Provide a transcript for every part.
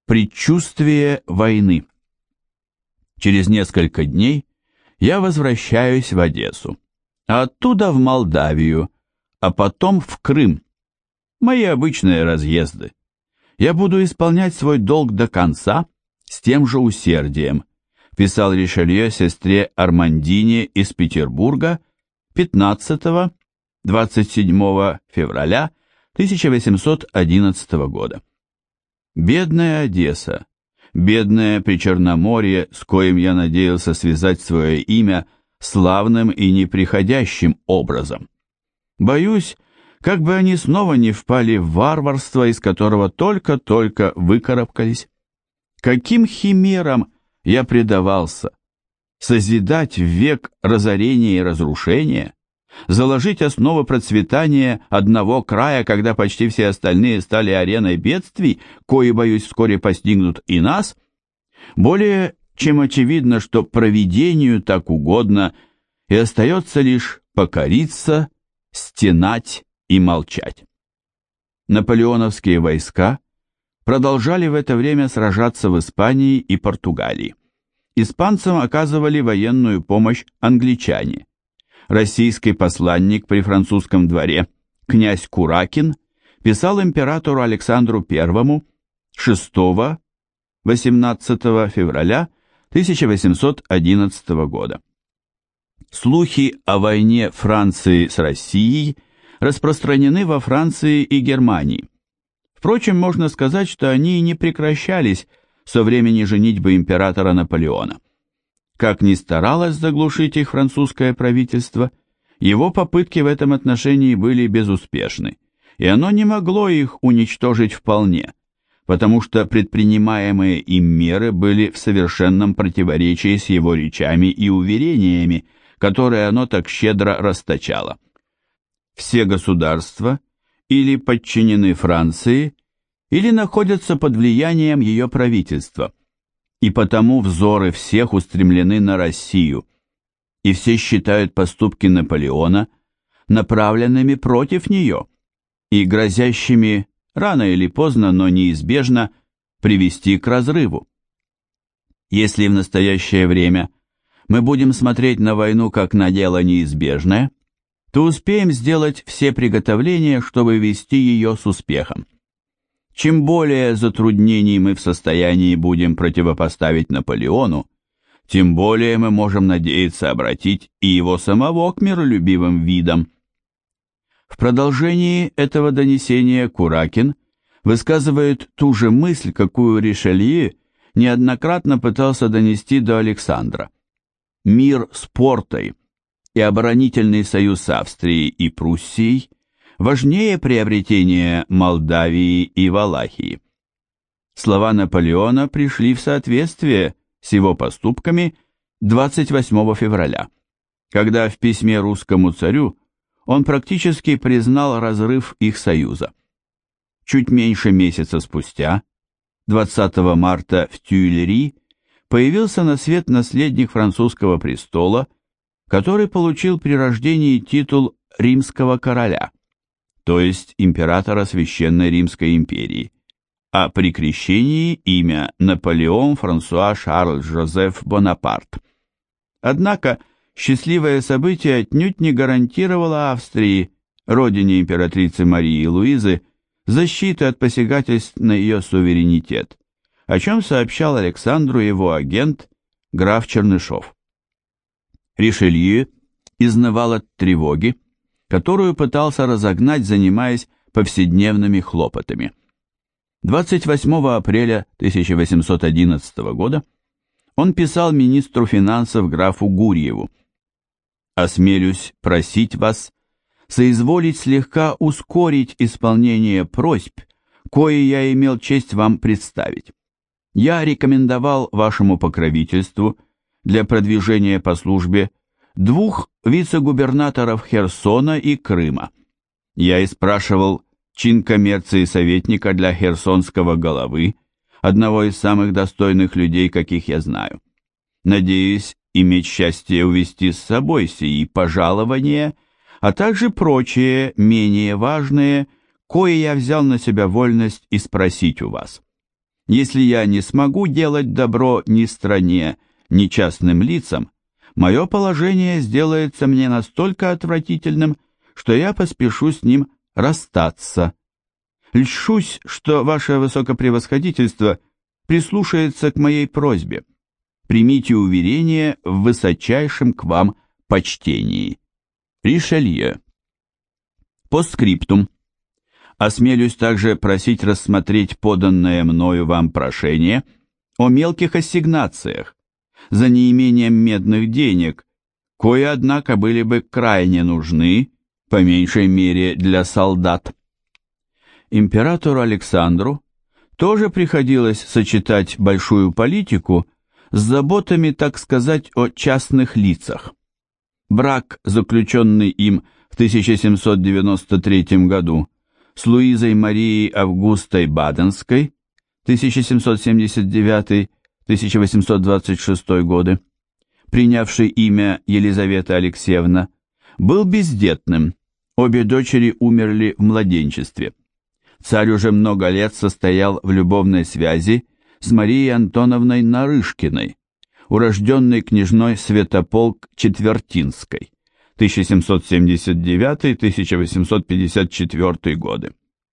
Предчувствие войны. Через несколько дней я возвращаюсь в Одессу, а оттуда в Молдавию, а потом в Крым. Мои обычные разъезды. Я буду исполнять свой долг до конца с тем же усердием, писал Ришелье сестре Армандине из Петербурга 15-27 февраля 1811 года. Бедная Одесса, бедное Причерноморье, с коим я надеялся связать свое имя славным и неприходящим образом. Боюсь, как бы они снова не впали в варварство, из которого только-только выкарабкались. Каким химерам я предавался? Созидать в век разорения и разрушения? Заложить основы процветания одного края, когда почти все остальные стали ареной бедствий, кои, боюсь, вскоре постигнут и нас? Более чем очевидно, что провидению так угодно, и остается лишь покориться, стенать и молчать. Наполеоновские войска продолжали в это время сражаться в Испании и Португалии. Испанцам оказывали военную помощь англичане. Российский посланник при французском дворе, князь Куракин, писал императору Александру I 6-18 февраля 1811 года. Слухи о войне Франции с Россией распространены во Франции и Германии. Впрочем, можно сказать, что они и не прекращались со времени женитьбы императора Наполеона. Как ни старалось заглушить их французское правительство, его попытки в этом отношении были безуспешны, и оно не могло их уничтожить вполне, потому что предпринимаемые им меры были в совершенном противоречии с его речами и уверениями, которые оно так щедро расточало. Все государства или подчинены Франции, или находятся под влиянием ее правительства, и потому взоры всех устремлены на Россию, и все считают поступки Наполеона направленными против нее и грозящими рано или поздно, но неизбежно привести к разрыву. Если в настоящее время мы будем смотреть на войну как на дело неизбежное, то успеем сделать все приготовления, чтобы вести ее с успехом. Чем более затруднений мы в состоянии будем противопоставить Наполеону, тем более мы можем надеяться обратить и его самого к миролюбивым видам. В продолжении этого донесения Куракин высказывает ту же мысль, какую Ришелье неоднократно пытался донести до Александра. Мир с Портой и оборонительный союз Австрии и Пруссией важнее приобретения Молдавии и Валахии. Слова Наполеона пришли в соответствие с его поступками 28 февраля, когда в письме русскому царю он практически признал разрыв их союза. Чуть меньше месяца спустя, 20 марта в Тюильри, появился на свет наследник французского престола, который получил при рождении титул римского короля, то есть императора Священной Римской империи, а при крещении имя Наполеон Франсуа Шарль Жозеф Бонапарт. Однако счастливое событие отнюдь не гарантировало Австрии, родине императрицы Марии Луизы, защиты от посягательств на ее суверенитет, о чем сообщал Александру его агент граф Чернышов. Ришелье изнывал от тревоги, которую пытался разогнать, занимаясь повседневными хлопотами. 28 апреля 1811 года он писал министру финансов графу Гурьеву: «Осмелюсь просить вас соизволить слегка ускорить исполнение просьб, кои я имел честь вам представить. Я рекомендовал вашему покровительству для продвижения по службе 2 вице-губернаторов Херсона и Крыма. Я и спрашивал чин коммерции советника для херсонского головы, одного из самых достойных людей, каких я знаю. Надеюсь иметь счастье увести с собой сии пожалования, а также прочие, менее важные, кое я взял на себя вольность и спросить у вас. Если я не смогу делать добро ни стране, ни частным лицам, мое положение сделается мне настолько отвратительным, что я поспешу с ним расстаться. Льщусь, что ваше высокопревосходительство прислушается к моей просьбе. Примите уверение в высочайшем к вам почтении. Ришелье. Постскриптум. Осмелюсь также просить рассмотреть поданное мною вам прошение о мелких ассигнациях за неимением медных денег, кои, однако, были бы крайне нужны, по меньшей мере для солдат. Императору Александру тоже приходилось сочетать большую политику с заботами, так сказать, о частных лицах. Брак, заключенный им в 1793 году с Луизой Марией Августой Баденской, 1779-1826 годы, принявшей имя Елизавета Алексеевна, был бездетным, обе дочери умерли в младенчестве. Царь уже много лет состоял в любовной связи с Марией Антоновной Нарышкиной, урожденной княжной Святополк Четвертинской, 1779-1854 годы.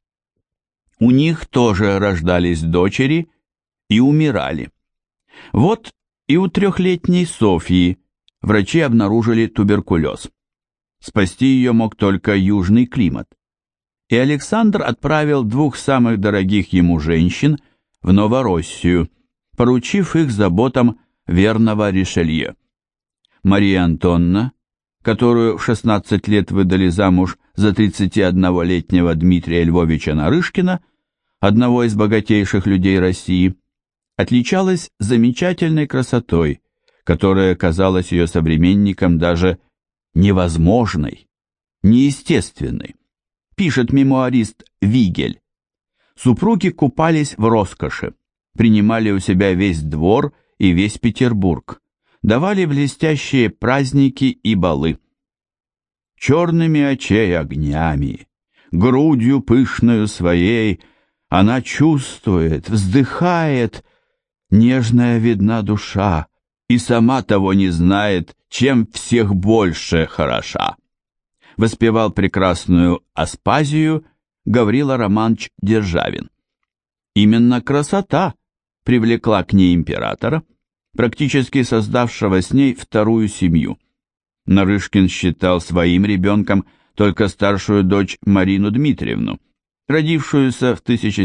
У них тоже рождались дочери и умирали. Вот и у трехлетней Софьи врачи обнаружили туберкулез. Спасти ее мог только южный климат. И Александр отправил двух самых дорогих ему женщин в Новороссию, поручив их заботам верного Ришелье. Мария Антонна, которую в 16 лет выдали замуж за 31-летнего Дмитрия Львовича Нарышкина, одного из богатейших людей России, отличалась замечательной красотой, которая казалась ее современникам даже невозможной, неестественной. Пишет мемуарист Вигель. Супруги купались в роскоши, принимали у себя весь двор и весь Петербург, давали блестящие праздники и балы. Черными очей огнями, грудью пышною своей, она чувствует, вздыхает, нежная видна душа, и сама того не знает, чем всех больше хороша. Воспевал прекрасную Аспазию Гаврила Романович Державин. Именно красота привлекла к ней императора, практически создавшего с ней вторую семью. Нарышкин считал своим ребенком только старшую дочь Марину Дмитриевну, родившуюся в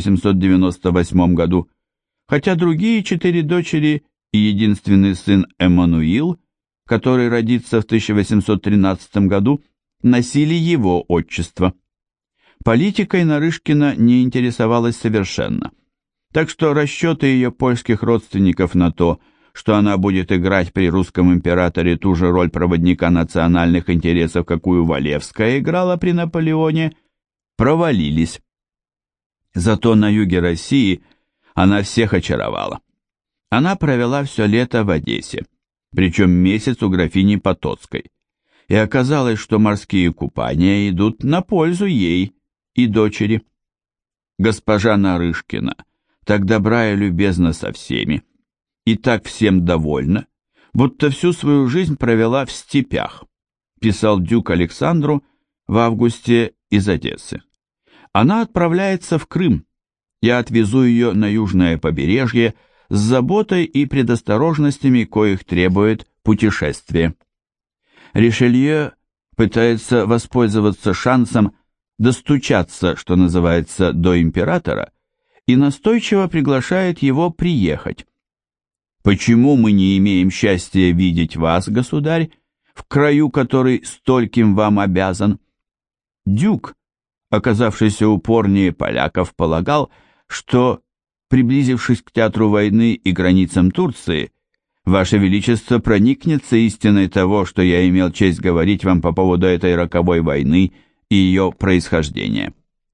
1798 году, хотя другие 4 дочери и единственный сын Эммануил, который родится в 1813 году, носили его отчество. Политикой Нарышкина не интересовалась совершенно, так что расчеты ее польских родственников на то, что она будет играть при русском императоре ту же роль проводника национальных интересов, какую Валевская играла при Наполеоне, провалились. Зато на юге России она всех очаровала. Она провела все лето в Одессе, причем месяц у графини Потоцкой, и оказалось, что морские купания идут на пользу ей и дочери. Госпожа Нарышкина так добра и любезна со всеми, и так всем довольна, будто всю свою жизнь провела в степях, писал дюк Александру в августе из Одессы. Она отправляется в Крым, я отвезу ее на южное побережье с заботой и предосторожностями, коих требует путешествие. Ришелье пытается воспользоваться шансом достучаться, что называется, до императора, и настойчиво приглашает его приехать. «Почему мы не имеем счастья видеть вас, государь, в краю, который стольким вам обязан?» Дюк, оказавшийся упорнее поляков, полагал, что, приблизившись к театру войны и границам Турции, Ваше Величество проникнется истиной того, что я имел честь говорить вам по поводу этой роковой войны и ее происхождения.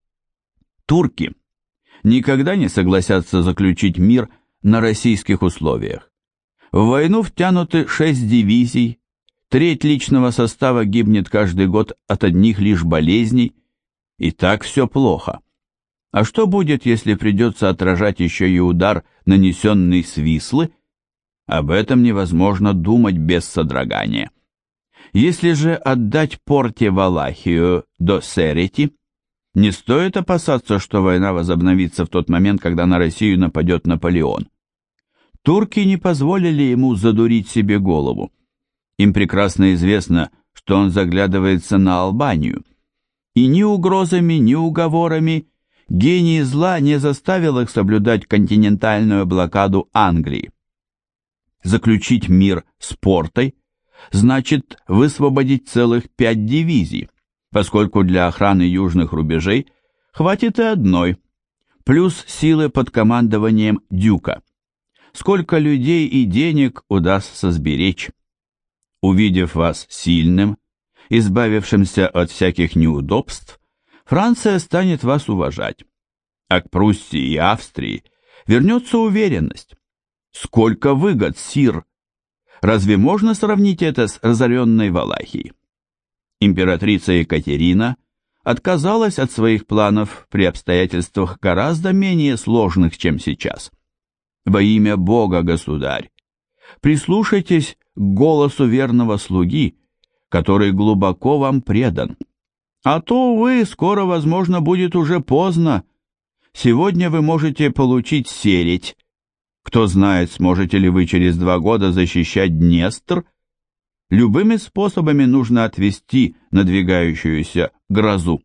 Турки никогда не согласятся заключить мир на российских условиях. В войну втянуты 6 дивизий, треть личного состава гибнет каждый год от одних лишь болезней, и так все плохо. А что будет, если придется отражать еще и удар, нанесенный с Вислы? Об этом невозможно думать без содрогания. Если же отдать порте Валахию до Серети, не стоит опасаться, что война возобновится в тот момент, когда на Россию нападет Наполеон. Турки не позволили ему задурить себе голову. Им прекрасно известно, что он заглядывается на Албанию. И ни угрозами, ни уговорами гений зла не заставил их соблюдать континентальную блокаду Англии. Заключить мир с Портой значит высвободить целых 5 дивизий, поскольку для охраны южных рубежей хватит и одной, плюс силы под командованием Дюка. Сколько людей и денег удастся сберечь. Увидев вас сильным, избавившимся от всяких неудобств, Франция станет вас уважать, а к Пруссии и Австрии вернется уверенность. Сколько выгод, сир! Разве можно сравнить это с разоренной Валахией? Императрица Екатерина отказалась от своих планов при обстоятельствах гораздо менее сложных, чем сейчас. Во имя Бога, государь, прислушайтесь к голосу верного слуги, который глубоко вам предан. А то, увы, скоро, возможно, будет уже поздно. Сегодня вы можете получить Середь. Кто знает, сможете ли вы через 2 года защищать Днестр. Любыми способами нужно отвести надвигающуюся грозу.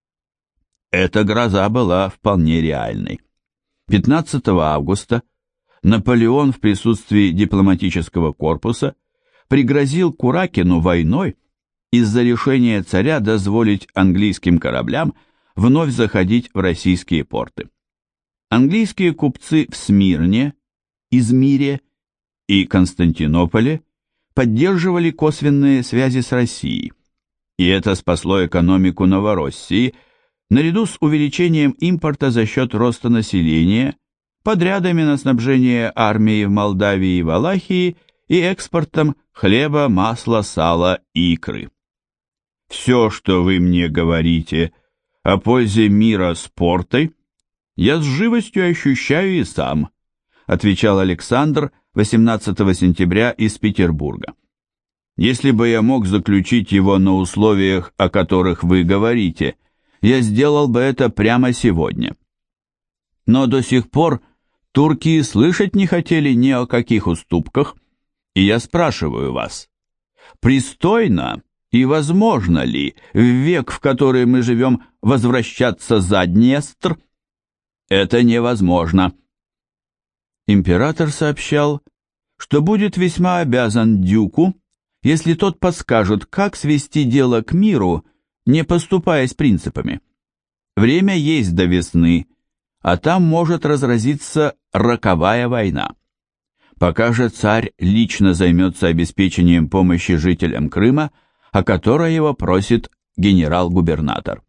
Эта гроза была вполне реальной. 15 августа Наполеон в присутствии дипломатического корпуса пригрозил Куракину войной из-за решения царя дозволить английским кораблям вновь заходить в российские порты. Английские купцы в Смирне, Измире и Константинополе поддерживали косвенные связи с Россией, и это спасло экономику Новороссии наряду с увеличением импорта за счет роста населения, подрядами на снабжение армии в Молдавии и Валахии и экспортом хлеба, масла, сала и икры. Все, что вы мне говорите о пользе мира с Портой, я с живостью ощущаю и сам, отвечал Александр 18 сентября из Петербурга. Если бы я мог заключить его на условиях, о которых вы говорите, я сделал бы это прямо сегодня. Но до сих пор турки и слышать не хотели ни о каких уступках, и я спрашиваю вас, пристойно и возможно ли в век, в который мы живем, возвращаться за Днестр? Это невозможно. Император сообщал, что будет весьма обязан Дюку, если тот подскажет, как свести дело к миру, не поступаясь принципами. Время есть до весны, а там может разразиться роковая война. Пока же царь лично займется обеспечением помощи жителям Крыма, о которой его просит генерал-губернатор.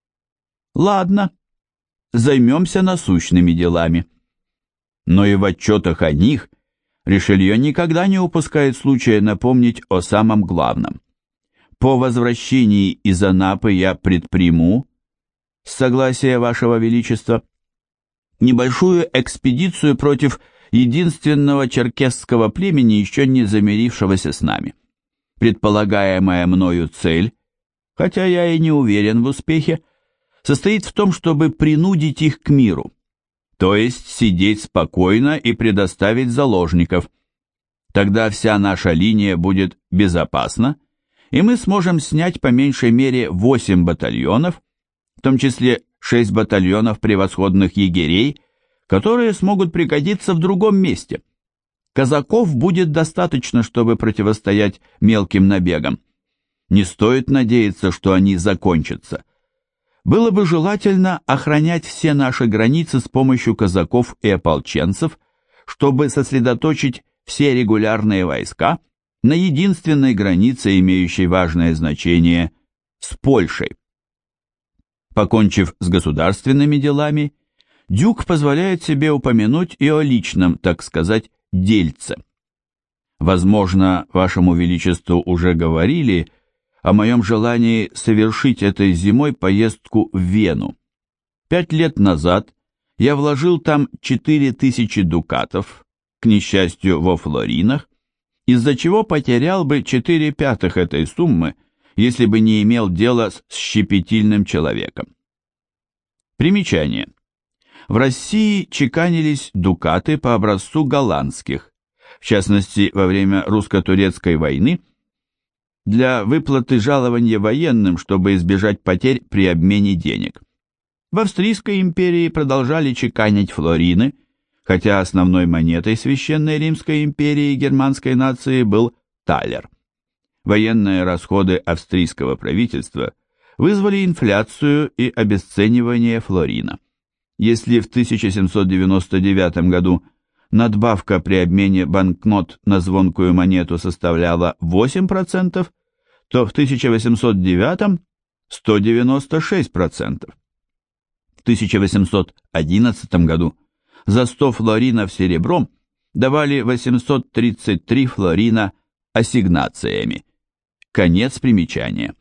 Ладно, займемся насущными делами. Но и в отчетах о них Ришелье никогда не упускает случая напомнить о самом главном. По возвращении из Анапы я предприму, с согласия Вашего Величества, небольшую экспедицию против единственного черкесского племени, еще не замирившегося с нами. Предполагаемая мною цель, хотя я и не уверен в успехе, состоит в том, чтобы принудить их к миру, то есть сидеть спокойно и предоставить заложников. Тогда вся наша линия будет безопасна, и мы сможем снять по меньшей мере 8 батальонов, в том числе 6 батальонов превосходных егерей, которые смогут пригодиться в другом месте. Казаков будет достаточно, чтобы противостоять мелким набегам. Не стоит надеяться, что они закончатся. Было бы желательно охранять все наши границы с помощью казаков и ополченцев, чтобы сосредоточить все регулярные войска на единственной границе, имеющей важное значение, с Польшей. Покончив с государственными делами, Дюк позволяет себе упомянуть и о личном, так сказать, дельце. Возможно, Вашему Величеству уже говорили о моем желании совершить этой зимой поездку в Вену. 5 лет назад я вложил там 4000 дукатов, к несчастью, во флоринах, из-за чего потерял бы 4/5 этой суммы, если бы не имел дела с щепетильным человеком. Примечание. В России чеканились дукаты по образцу голландских, в частности, во время русско-турецкой войны, для выплаты жалования военным, чтобы избежать потерь при обмене денег. В Австрийской империи продолжали чеканить флорины, хотя основной монетой Священной Римской империи и германской нации был талер. Военные расходы австрийского правительства вызвали инфляцию и обесценивание флорина. Если в 1799 году надбавка при обмене банкнот на звонкую монету составляла 8%, то в 1809 – 196%. В 1811 году за 100 флоринов серебром давали 833 флорина ассигнациями. Конец примечания.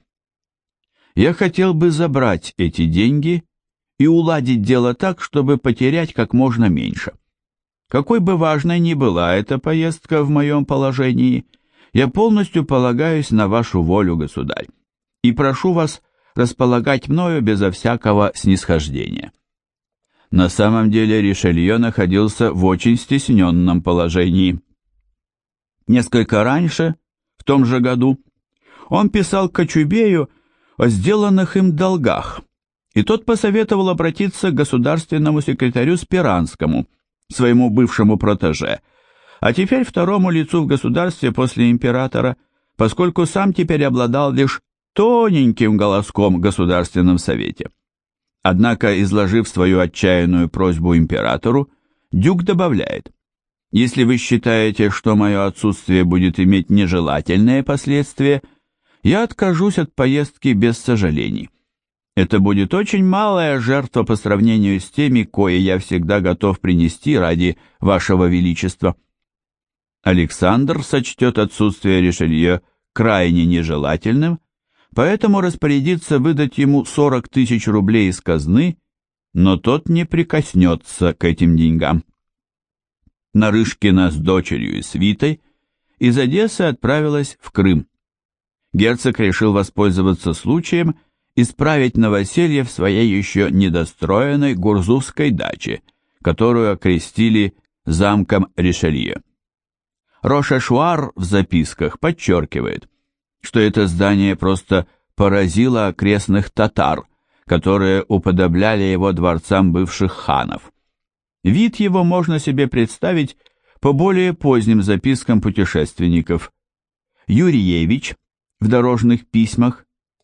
Я хотел бы забрать эти деньги и уладить дело так, чтобы потерять как можно меньше. Какой бы важной ни была эта поездка в моем положении, я полностью полагаюсь на вашу волю, государь, и прошу вас располагать мною безо всякого снисхождения. На самом деле Ришелье находился в очень стесненном положении. Несколько раньше, в том же году, он писал Кочубею о сделанных им долгах, и тот посоветовал обратиться к государственному секретарю Спиранскому, своему бывшему протеже, а теперь второму лицу в государстве после императора, поскольку сам теперь обладал лишь тоненьким голоском в Государственном совете. Однако, изложив свою отчаянную просьбу императору, Дюк добавляет: «Если вы считаете, что мое отсутствие будет иметь нежелательные последствия, я откажусь от поездки без сожалений. Это будет очень малая жертва по сравнению с теми, кои я всегда готов принести ради вашего величества». Александр сочтет отсутствие Ришелье крайне нежелательным, поэтому распорядится выдать ему 40 000 рублей из казны, но тот не прикоснется к этим деньгам. Нарышкина с дочерью и свитой из Одессы отправилась в Крым. Герцог решил воспользоваться случаем и справить новоселье в своей еще недостроенной гурзувской даче, которую окрестили замком Ришелье. Рошешуар в записках подчеркивает, что это здание просто поразило окрестных татар, которые уподобляли его дворцам бывших ханов. Вид его можно себе представить по более поздним запискам путешественников. Юрьевич в «Дорожных письмах»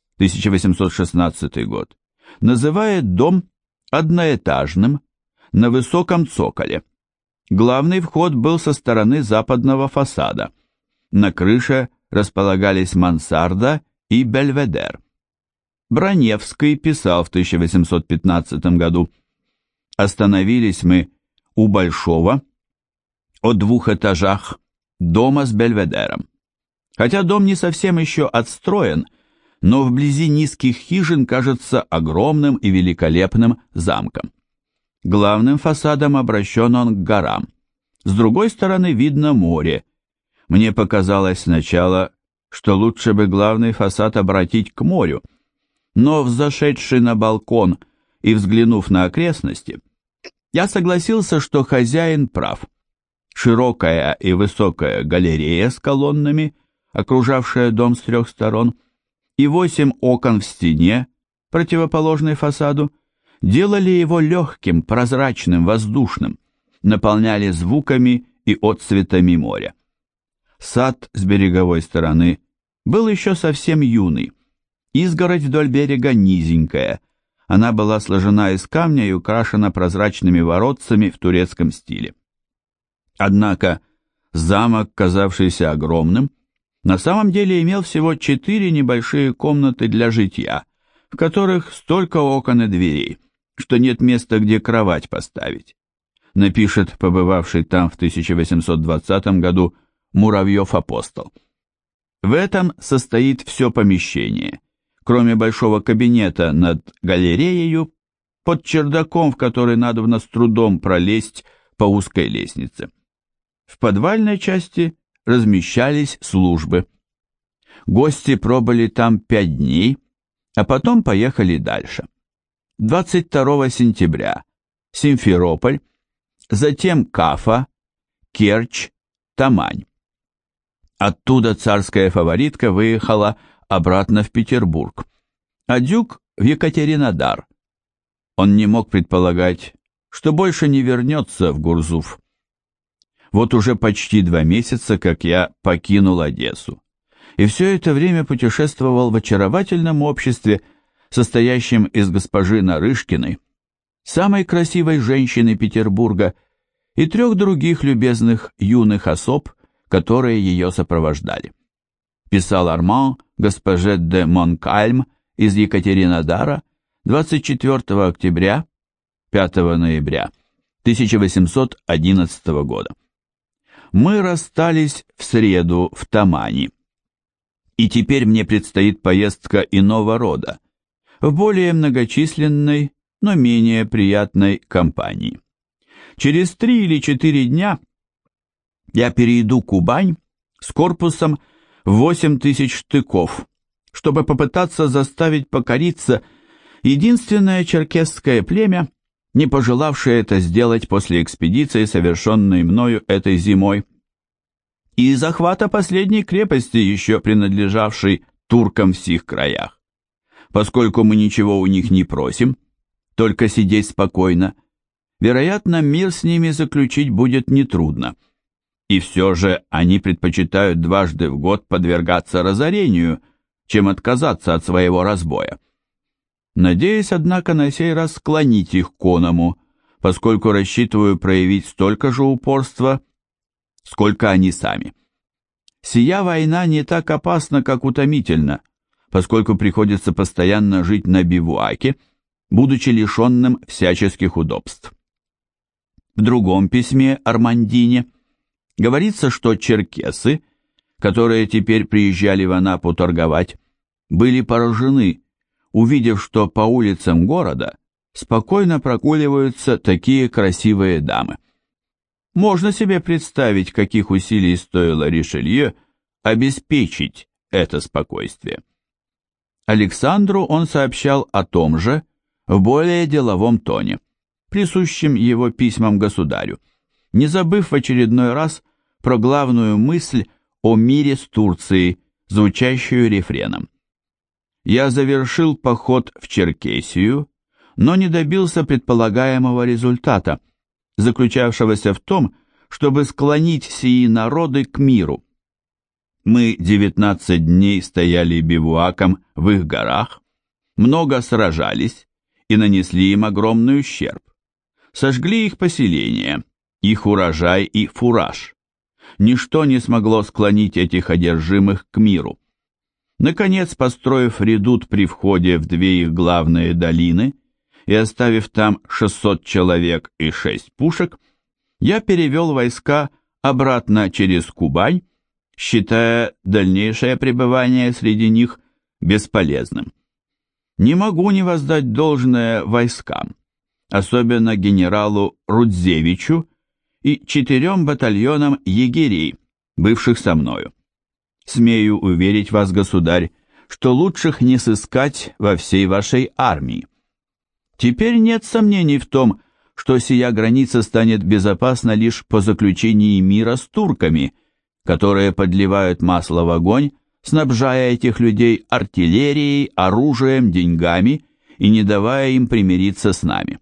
1816 год называет дом одноэтажным на высоком цоколе. Главный вход был со стороны западного фасада. На крыше располагались мансарда и бельведер. Броневский писал в 1815 году: «Остановились мы у большого, о 2 этажах, дома с бельведером. Хотя дом не совсем еще отстроен, но вблизи низких хижин кажется огромным и великолепным замком. Главным фасадом обращен он к горам. С другой стороны видно море. Мне показалось сначала, что лучше бы главный фасад обратить к морю, но, взошедший на балкон и взглянув на окрестности, я согласился, что хозяин прав. Широкая и высокая галерея с колоннами, окружавшая дом с 3 сторон, и 8 окон в стене, противоположной фасаду, делали его легким, прозрачным, воздушным, наполняли звуками и отцветами моря. Сад с береговой стороны был еще совсем юный. Изгородь вдоль берега низенькая. Она была сложена из камня и украшена прозрачными воротцами в турецком стиле. Однако замок, казавшийся огромным, на самом деле имел всего 4 небольшие комнаты для житья, в которых столько окон и дверей, что нет места, где кровать поставить, напишет побывавший там в 1820 году Муравьев-апостол. В этом состоит все помещение, кроме большого кабинета над галереей, под чердаком, в который надобно с трудом пролезть по узкой лестнице. В подвальной части размещались службы. Гости пробыли там 5 дней, а потом поехали дальше. 22 сентября Симферополь, затем Кафа, Керчь, Тамань. Оттуда царская фаворитка выехала обратно в Петербург, а дюк в Екатеринодар. Он не мог предполагать, что больше не вернется в Гурзуф. Вот уже почти 2 месяца, как я покинул Одессу, и все это время путешествовал в очаровательном обществе, состоящем из госпожи Нарышкиной, самой красивой женщины Петербурга, и 3 других любезных юных особ, которые ее сопровождали. Писал Арман госпоже де Монкальм из Екатеринодара 24 октября, 5 ноября 1811 года. Мы расстались в среду в Тамани, и теперь мне предстоит поездка иного рода, в более многочисленной, но менее приятной компании. Через 3 или 4 дня я перейду Кубань с корпусом в 8000 штыков, чтобы попытаться заставить покориться единственное черкесское племя, не пожелавшее это сделать после экспедиции, совершенной мною этой зимой, и захвата последней крепости, еще принадлежавшей туркам в сих краях. Поскольку мы ничего у них не просим, только сидеть спокойно, вероятно, мир с ними заключить будет нетрудно. И все же они предпочитают дважды в год подвергаться разорению, чем отказаться от своего разбоя. Надеюсь, однако, на сей раз склонить их к оному, поскольку рассчитываю проявить столько же упорства, сколько они сами. Сия война не так опасна, как утомительна, поскольку приходится постоянно жить на бивуаке, будучи лишенным всяческих удобств. В другом письме Армандине говорится, что черкесы, которые теперь приезжали в Анапу торговать, были поражены, увидев, что по улицам города спокойно прогуливаются такие красивые дамы. Можно себе представить, каких усилий стоило Ришелье обеспечить это спокойствие. Александру он сообщал о том же в более деловом тоне, присущем его письмам государю, не забыв в очередной раз про главную мысль о мире с Турцией, звучащую рефреном. «Я завершил поход в Черкесию, но не добился предполагаемого результата, заключавшегося в том, чтобы склонить сии народы к миру. Мы 19 дней стояли бивуаком в их горах, много сражались и нанесли им огромный ущерб. Сожгли их поселения, их урожай и фураж. Ничто не смогло склонить этих одержимых к миру. Наконец, построив редут при входе в 2 их главные долины и оставив там 600 человек и 6 пушек, я перевел войска обратно через Кубань, считая дальнейшее пребывание среди них бесполезным. Не могу не воздать должное войскам, особенно генералу Рудзевичу и 4 батальонам егерей, бывших со мною. Смею уверить вас, государь, что лучших не сыскать во всей вашей армии. Теперь нет сомнений в том, что сия граница станет безопасна лишь по заключении мира с турками, которые подливают масло в огонь, снабжая этих людей артиллерией, оружием, деньгами и не давая им примириться с нами.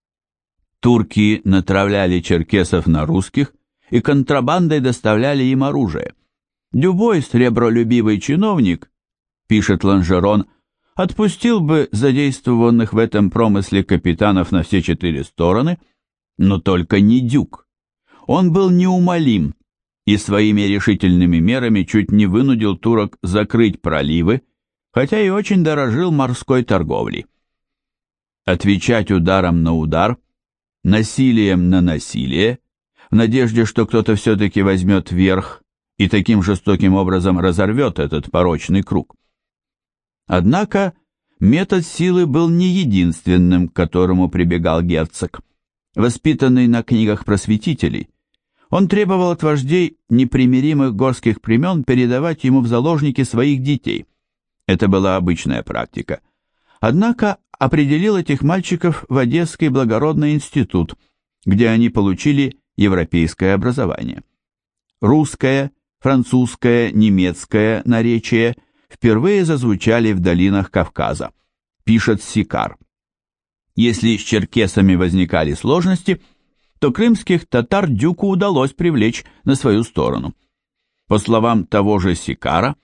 Турки натравляли черкесов на русских и контрабандой доставляли им оружие. Любой сребролюбивый чиновник, пишет Ланжерон, отпустил бы задействованных в этом промысле капитанов на все 4 стороны, но только не Дюк. Он был неумолим и своими решительными мерами чуть не вынудил турок закрыть проливы, хотя и очень дорожил морской торговлей. Отвечать ударом на удар, насилием на насилие, в надежде, что кто-то все-таки возьмет верх и таким жестоким образом разорвет этот порочный круг. Однако метод силы был не единственным, к которому прибегал герцог. Воспитанный на книгах просветителей, он требовал от вождей непримиримых горских племен передавать ему в заложники своих детей. Это была обычная практика. Однако определил этих мальчиков в Одесский благородный институт, где они получили европейское образование. Русское, французское, немецкое наречие впервые зазвучали в долинах Кавказа, пишет Сикар. Если с черкесами возникали сложности, то крымских татар Дюку удалось привлечь на свою сторону. По словам того же Сикара,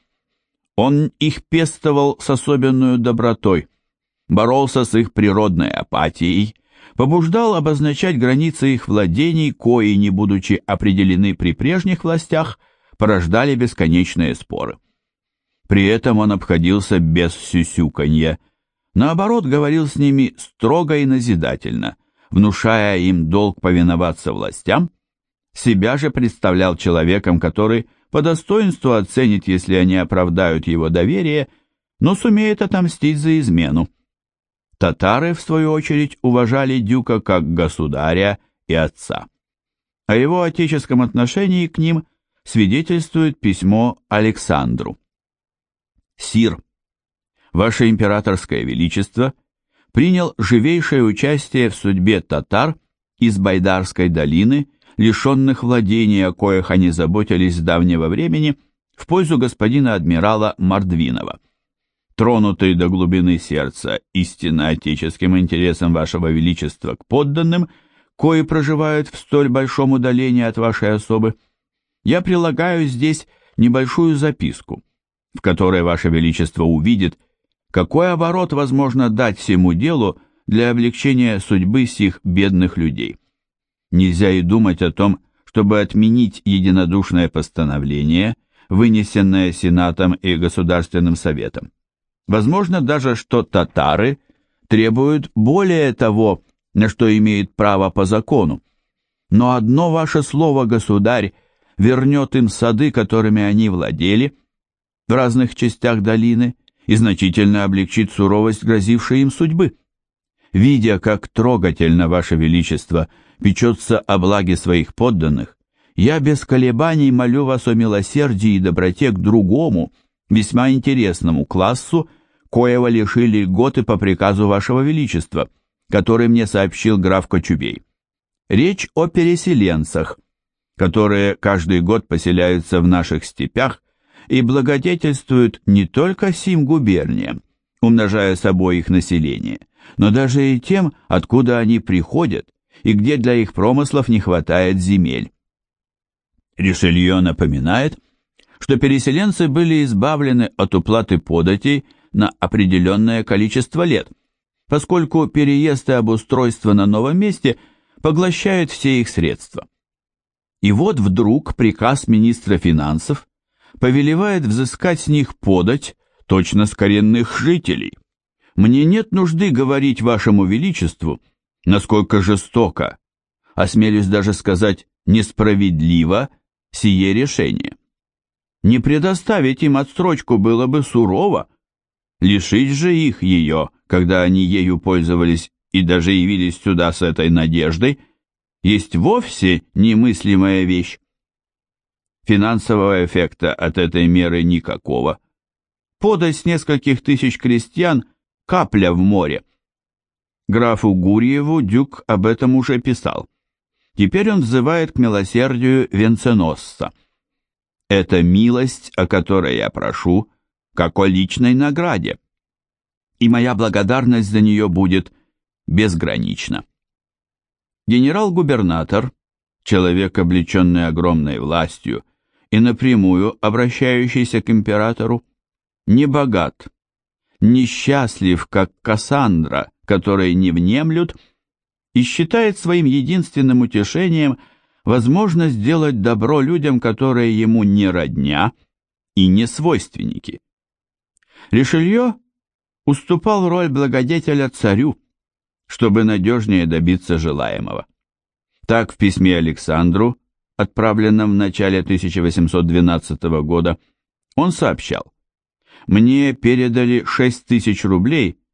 он их пестовал с особенной добротой, боролся с их природной апатией, побуждал обозначать границы их владений, кои, не будучи определены при прежних властях, порождали бесконечные споры. При этом он обходился без сюсюканья, наоборот, говорил с ними строго и назидательно, внушая им долг повиноваться властям, себя же представлял человеком, который по достоинству оценит, если они оправдают его доверие, но сумеет отомстить за измену. Татары, в свою очередь, уважали Дюка как государя и отца. О его отеческом отношении к ним свидетельствует письмо Александру. «Сир, Ваше императорское величество принял живейшее участие в судьбе татар из Байдарской долины, лишенных владения, о коих они заботились с давнего времени, в пользу господина адмирала Мордвинова. Тронутый до глубины сердца истинно отеческим интересом Вашего Величества к подданным, кои проживают в столь большом удалении от вашей особы, я прилагаю здесь небольшую записку, в которой Ваше Величество увидит, какой оборот возможно дать всему делу для облегчения судьбы сих бедных людей. Нельзя и думать о том, чтобы отменить единодушное постановление, вынесенное Сенатом и Государственным Советом. Возможно даже, что татары требуют более того, на что имеют право по закону. Но одно ваше слово, государь, вернет им сады, которыми они владели в разных частях долины, и значительно облегчит суровость грозившей им судьбы. Видя, как трогательно Ваше Величество печется о благе своих подданных, я без колебаний молю вас о милосердии и доброте к другому, весьма интересному классу, коего лишили льготы по приказу Вашего Величества, который мне сообщил граф Кочубей. Речь о переселенцах, которые каждый год поселяются в наших степях и благодетельствуют не только сим губерниям, умножая собой их население, но даже и тем, откуда они приходят и где для их промыслов не хватает земель. Ришелье напоминает, что переселенцы были избавлены от уплаты податей на определенное количество лет, поскольку переезд и обустройство на новом месте поглощают все их средства. И вот вдруг приказ министра финансов повелевает взыскать с них подать точно с коренных жителей. Мне нет нужды говорить Вашему Величеству, насколько жестоко, осмелюсь даже сказать несправедливо, сие решение. Не предоставить им отсрочку было бы сурово, лишить же их ее, когда они ею пользовались и даже явились сюда с этой надеждой, есть вовсе немыслимая вещь. Финансового эффекта от этой меры никакого. Подать с нескольких тысяч крестьян – капля в море. Графу Гурьеву Дюк об этом уже писал. Теперь он взывает к милосердию венценосца. Это милость, о которой я прошу, как о личной награде. И моя благодарность за нее будет безгранична. Генерал-губернатор, человек, облеченный огромной властью и напрямую обращающийся к императору, не богат, несчастлив, как Кассандра, которой не внемлют, и считает своим единственным утешением возможность сделать добро людям, которые ему не родня и не свойственники. Ришелье уступал роль благодетеля царю, чтобы надежнее добиться желаемого. Так в письме Александру, отправленном в начале 1812 года, он сообщал: «Мне передали 6000 рублей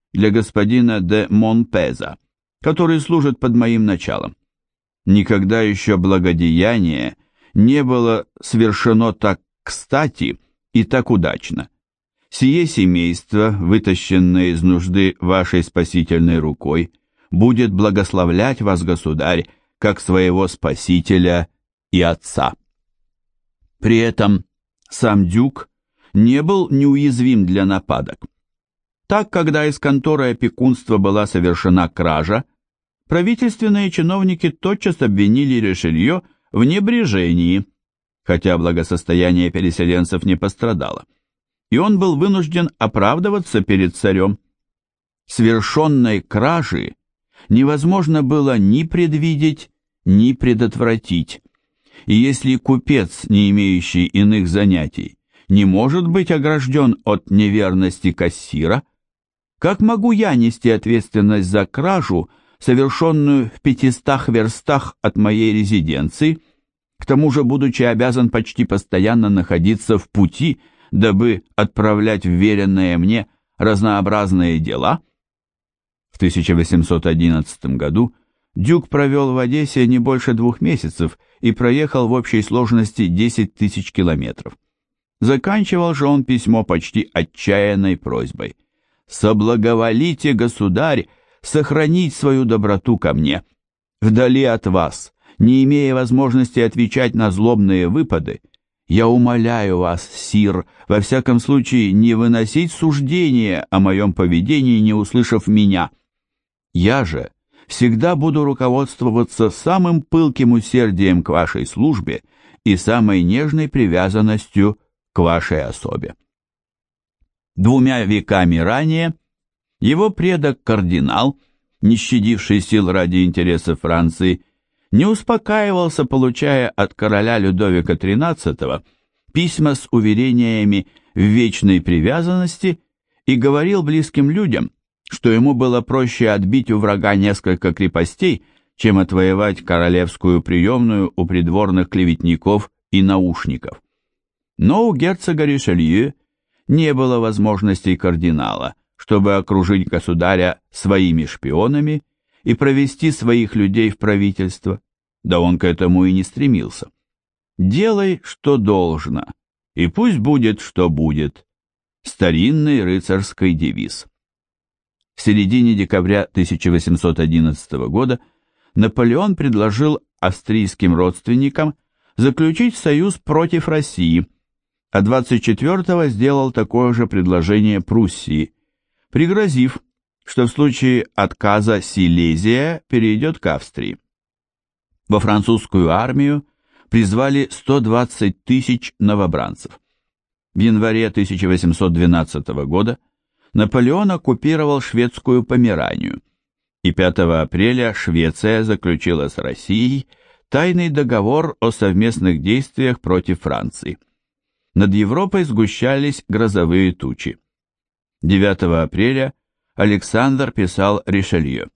для господина де Монпеза, который служит под моим началом. Никогда еще благодеяние не было совершено так кстати и так удачно. Сие семейство, вытащенное из нужды вашей спасительной рукой, будет благословлять вас, государь, как своего спасителя и отца. При этом сам дюк не был неуязвим для нападок. Так, когда из конторы опекунства была совершена кража, правительственные чиновники тотчас обвинили Ришелье в небрежении, хотя благосостояние переселенцев не пострадало, и он был вынужден оправдываться перед царем. Свершенной кражи невозможно было ни предвидеть, ни предотвратить, и если купец, не имеющий иных занятий, не может быть огражден от неверности кассира, как могу я нести ответственность за кражу, совершенную в 500 верстах от моей резиденции, к тому же будучи обязан почти постоянно находиться в пути, дабы отправлять вверенные мне разнообразные дела? В 1811 году дюк провел в Одессе не больше 2 месяцев и проехал в общей сложности 10 тысяч километров. Заканчивал же он письмо почти отчаянной просьбой: «Соблаговолите, государь, сохранить свою доброту ко мне. Вдали от вас, не имея возможности отвечать на злобные выпады, я умоляю вас, сир, во всяком случае не выносить суждения о моем поведении, не услышав меня. Я же всегда буду руководствоваться самым пылким усердием к вашей службе и самой нежной привязанностью к вашей особе». 2 веками ранее его предок-кардинал, не щадивший сил ради интересов Франции, не успокаивался, получая от короля Людовика XIII письма с уверениями в вечной привязанности, и говорил близким людям, что ему было проще отбить у врага несколько крепостей, чем отвоевать королевскую приемную у придворных клеветников и наушников. Но у герцога Ришелье не было возможностей кардинала, чтобы окружить государя своими шпионами и провести своих людей в правительство, да он к этому и не стремился. «Делай, что должно, и пусть будет, что будет» — старинный рыцарский девиз. В середине декабря 1811 года Наполеон предложил австрийским родственникам заключить союз против России, а 24-го сделал такое же предложение Пруссии, пригрозив, что в случае отказа Силезия перейдет к Австрии. Во французскую армию призвали 120 тысяч новобранцев. В январе 1812 года Наполеон оккупировал шведскую Померанию, и 5 апреля Швеция заключила с Россией тайный договор о совместных действиях против Франции. Над Европой сгущались грозовые тучи. 9 апреля Александр писал Ришелье: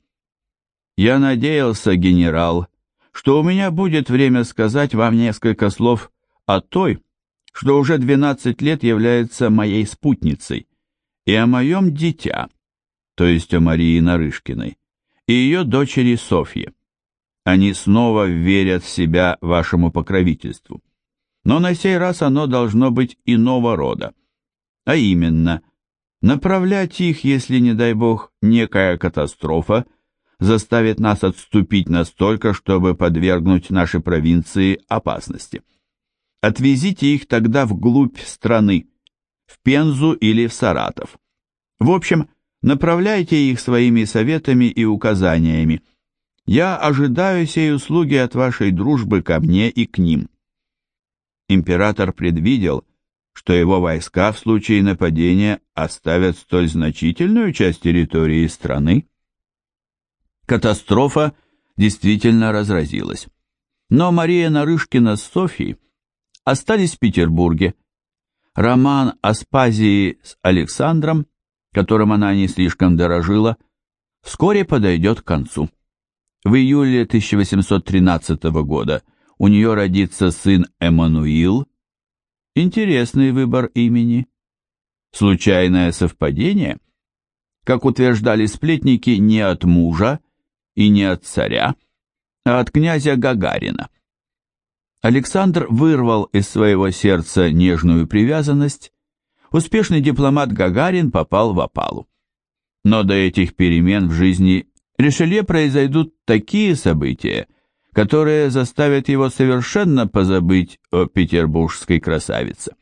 «Я надеялся, генерал, что у меня будет время сказать вам несколько слов о той, что уже 12 лет является моей спутницей, и о моем дитя, то есть о Марии Нарышкиной, и ее дочери Софье. Они снова верят в себя вашему покровительству. Но на сей раз оно должно быть иного рода, а именно, направлять их, если, не дай бог, некая катастрофа заставит нас отступить настолько, чтобы подвергнуть наши провинции опасности. Отвезите их тогда вглубь страны, в Пензу или в Саратов. В общем, направляйте их своими советами и указаниями. Я ожидаю сей услуги от вашей дружбы ко мне и к ним». Император предвидел, что его войска в случае нападения оставят столь значительную часть территории страны. Катастрофа действительно разразилась. Но Мария Нарышкина с Софьей остались в Петербурге. Роман Аспазии с Александром, которым она не слишком дорожила, вскоре подойдет к концу. В июле 1813 года у нее родится сын Эммануил. Интересный выбор имени. Случайное совпадение? как утверждали сплетники, не от мужа и не от царя, а от князя Гагарина. Александр вырвал из своего сердца нежную привязанность, успешный дипломат Гагарин попал в опалу. Но до этих перемен в жизни Ришелье произойдут такие события, которые заставят его совершенно позабыть о петербургской красавице.